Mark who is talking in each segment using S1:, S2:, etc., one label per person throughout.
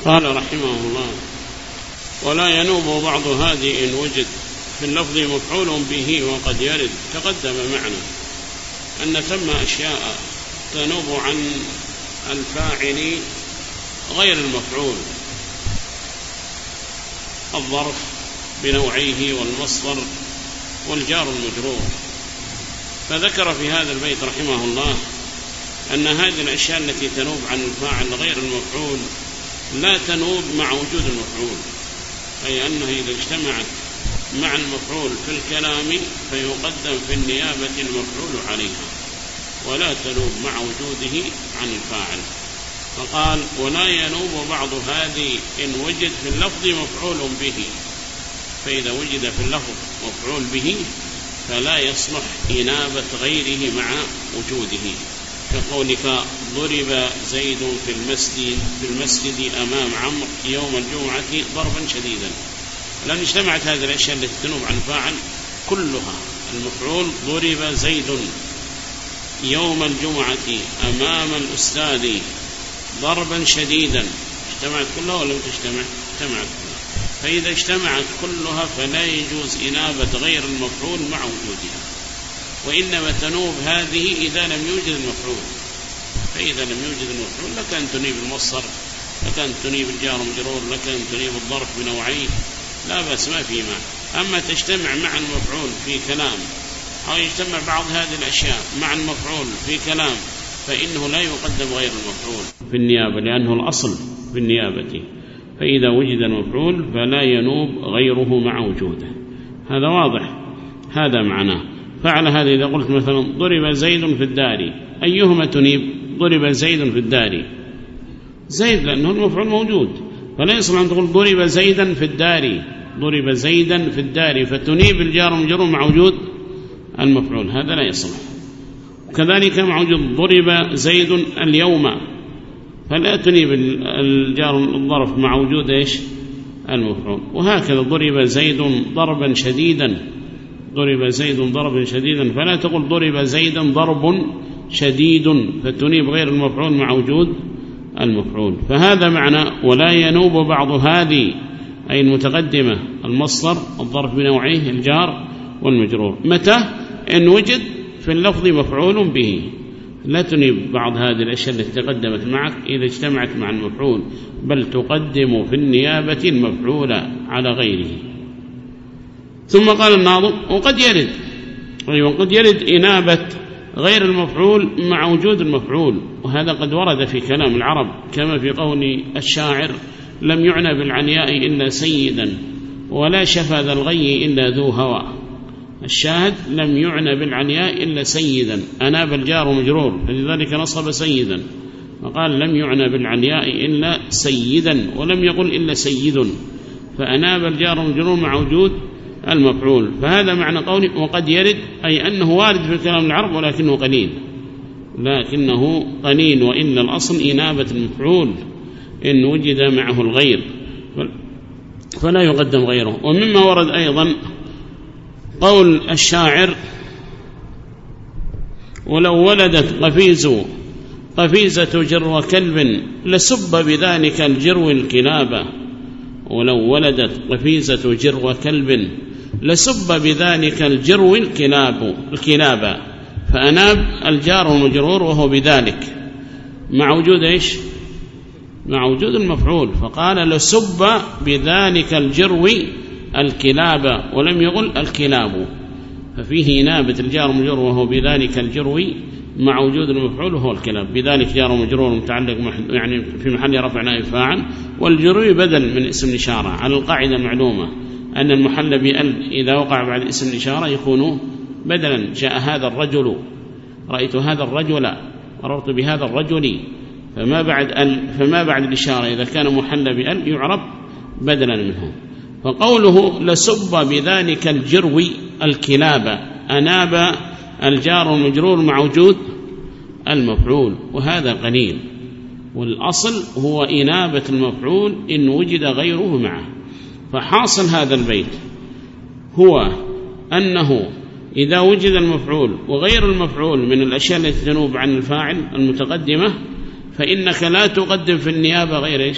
S1: قال رحمه الله: ولا ينوب بعض هذه إن وجد في اللفظ مفعول به وقد يرد. تقدم معنا أن ثم أشياء تنوب عن الفاعل غير المفعول: الظرف بنوعيه والمصدر والجار المجرور. فذكر في هذا البيت رحمه الله أن هذه الأشياء التي تنوب عن الفاعل غير المفعول لا تنوب مع وجود المفعول، أي أنها إذا اجتمعت مع المفعول في الكلام فيقدم في النيابة المفعول عليها، ولا تنوب مع وجوده عن الفاعل. فقال: ولا ينوب بعض هذه إن وجد في اللفظ مفعول به. فإذا وجد في اللفظ مفعول به فلا يصلح إنابة غيره مع وجوده، كقولك: ضرب زيد في المسجد أمام عمرو يوم الجمعة ضربا شديدا. لأن اجتمعت هذه الأشياء التي تنوب عن فاعل كلها. المفعول: ضرب زيد يوم الجمعة أمام الأستاذ ضربا شديدا. اجتمعت كلها ولا لم تجتمع؟ اجتمعت كلها. فإذا اجتمعت كلها فلا يجوز إنابة غير المفعول مع وجودها، وإنما تنوب هذه إذا لم يوجد المفعول. فإذا لم يوجد المفعول لكن تنيب المصدر، لكن تنيب الجار مجرور، لكن تنيب الظرف بنوعيه، لا بأس، ما في معنى. أما تجتمع مع المفعول في كلام، أو يجتمع بعض هذه الأشياء مع المفعول في كلام، فإنه لا يقدم غير المفعول في النيابة، لأنه الأصل في النيابة. فإذا وجد المفعول فلا ينوب غيره مع وجوده. هذا واضح، هذا معناه. فعل هذا إذا قلت مثلا: ضرب زيد في الدار، أيهما تنيب؟ ضرب زيد في الدار، زيد لأنه المفعول موجود، فلا يصلح أن تقول ضرب زيدا في الدار، ضرب زيدا في الدار، فتنيب الجار مجرور مع وجود المفعول، هذا لا يصلح. وكذلك مع وجود ضرب زيد اليوم، فلا تنيب الجار الظرف مع وجود إيش؟ المفعول. وهكذا: ضرب زيد ضربا شديدا، ضرب زيد ضربا شديدا، فلا تقول ضرب زيدا ضرب شديد، فتنيب غير المفعول مع وجود المفعول. فهذا معنى ولا ينوب بعض هذه، أي المتقدمة: المصدر، الظرف بنوعيه، الجار والمجرور. متى؟ إن وجد في اللفظ مفعول به. لا تنيب بعض هذه الأشياء التي تقدمت معك إذا اجتمعت مع المفعول، بل تقدم في النيابة المفعول على غيره. ثم قال الناظم: وقد يرد، وقد يرد إنابة غير المفعول مع وجود المفعول. وهذا قد ورد في كلام العرب، كما في قول الشاعر: لم يعنى بالعنياء إلا سيدا، ولا شفى ذا الغي إلا ذو هوى. الشاهد: لم يعنى بالعنياء إلا سيدا، أناب الجار مجرور، فلذلك نصب سيدا، وقال: لم يعنى بالعنياء إلا سيدا، ولم يقل إلا سيد، فأناب الجار مجرور مع وجود المفعول. فهذا معنى قوله وقد يرد، أي أنه وارد في كلام العرب ولكنه قليل، وإن الأصل إنابة المفعول إن وجد معه الغير، فلا يقدم غيره. ومما ورد أيضا قول الشاعر: ولو ولدت قفيزة جرو كلب لسب بذلك الجرو الكلاب. ولو ولدت قفيزة جرو كلب لسب بذلك الجرو الكلاب، فأناب الجار المجرور وهو بذلك مع وجود إيش؟ مع وجود المفعول، فقال: لسب بذلك الجرو الكلاب، ولم يقل الكلاب، ففيه إنابة الجار المجرور وهو بذلك الجرو مع وجود المفعول وهو الكلاب. بذلك جار مجرور متعلق يعني في محل رفع نائب فاعل، والجرو بدل من اسم الإشارة، على القاعدة المعلومة أن المحل بأل إذا وقع بعد اسم الإشارة يكون بدلا. جاء هذا الرجل، رأيت هذا الرجل، مررت بهذا الرجل، فما بعد الإشارة إذا كان محل بأل يعرب بدلا منه. فقوله لسب بذلك الجرو الكلاب، أناب الجار المجرور مع وجود المفعول، وهذا قليل. والأصل هو إنابة المفعول إن وجد غيره معه. فحاصل هذا البيت هو أنه إذا وجد المفعول وغير المفعول من الأشياء التي تنوب عن الفاعل المتقدمة، فإنك لا تقدم في النيابة غير إيش؟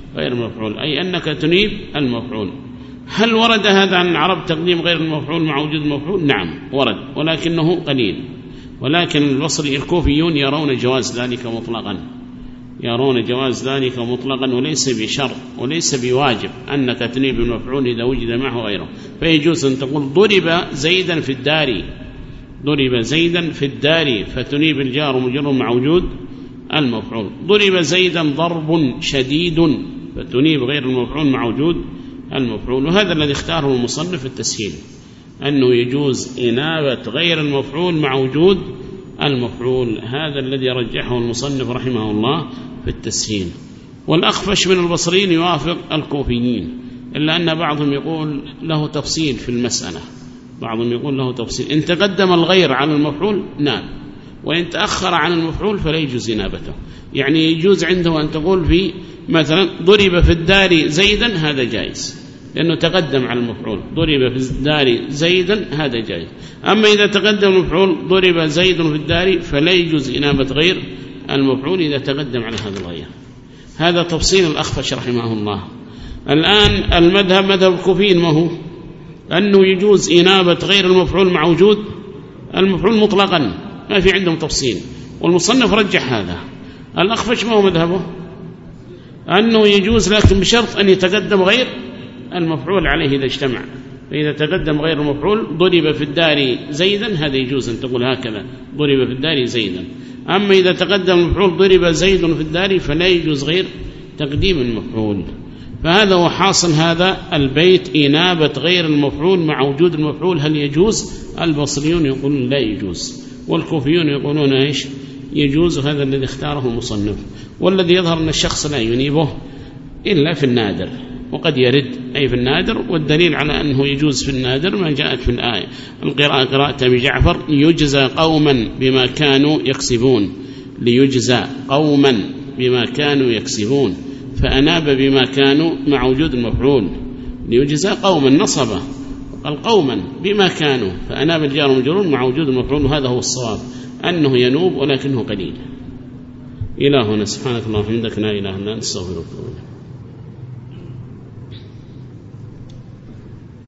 S1: غير المفعول، أي أنك تنيب المفعول. هل ورد هذا عن العرب تقديم غير المفعول مع وجود المفعول؟ نعم ورد، ولكنه قليل. ولكن البصري الكوفيون يرون جواز ذلك مطلقا، يرون جواز ذلك مطلقا، وليس بشرط وليس بواجب أنك تنيب المفعول إذا وجد معه غيره. فيجوز أن تقول ضرب زيدا في الدار، ضرب زيدا في الدار، فتنيب الجار ومجرور مع وجود المفعول. ضرب زيدا ضرب شديد، فتنيب غير المفعول مع وجود المفعول. وهذا الذي اختاره المصنف التسهيل، أنه يجوز إنابة غير المفعول مع وجود المفعول، هذا الذي رجحه المصنف رحمه الله في التسهيل. والأخفش من البصريين يوافق الكوفيين، إلا أن بعضهم يقول له تفصيل في المسألة، بعضهم يقول له تفصيل، إن تقدم الغير عن المفعول نعم، وإن تأخر عن المفعول فلا يجوز إنابته. يعني يجوز عنده أن تقول في مثلا ضرب في الدار زيدا، هذا جائز لأنه تقدم على المفعول، ضرب في الدار زيدا هذا جائز. أما إذا تقدم المفعول ضرب زيد في الدار فلا يجوز إنابة غير المفعول إذا تقدم على هذا الغير. هذا تفصيل الأخفش رحمه الله. الآن المذهب مذهب الكوفيين ما هو؟ أنه يجوز إنابة غير المفعول مع وجود المفعول مطلقا، ما في عندهم تفصيل، والمصنف رجح هذا. الأخفش ما هو مذهبه؟ أنه يجوز لكن بشرط أن يتقدم غير المفعول عليه إذا اجتمع. فإذا تقدم غير المفعول ضرب في الدار زيدا، هذا يجوز أن تقول هكذا ضرب في الدار زيدا. أما إذا تقدم المفعول ضرب زيد في الدار فلا يجوز غير تقديم المفعول. فهذا هو حاصل هذا البيت، إنابة غير المفعول مع وجود المفعول هل يجوز؟ البصريون يقولون لا يجوز، والكوفيون يقولون إيش؟ يجوز. هذا الذي اختاره المصنف، والذي يظهر أن الشخص لا ينيبه إلا في النادر، وقد يرد أي في النادر. والدليل على أنه يجوز في النادر ما جاءت في الآية القراءة قراءة أبي جعفر ليجزى قوما بما كانوا يكسبون، ليجزى قوما بما كانوا يكسبون، فأناب بما كانوا مع وجود المفعول، ليجزى قوما نصبه قال قوما بما كانوا، فأناب الجار ومجرور مع وجود المفعول. وهذا هو الصواب، أنه ينوب ولكنه قليل. إلهنا سبحانك اللهم وبحمدك لا إله إلا أنت، استغفرك.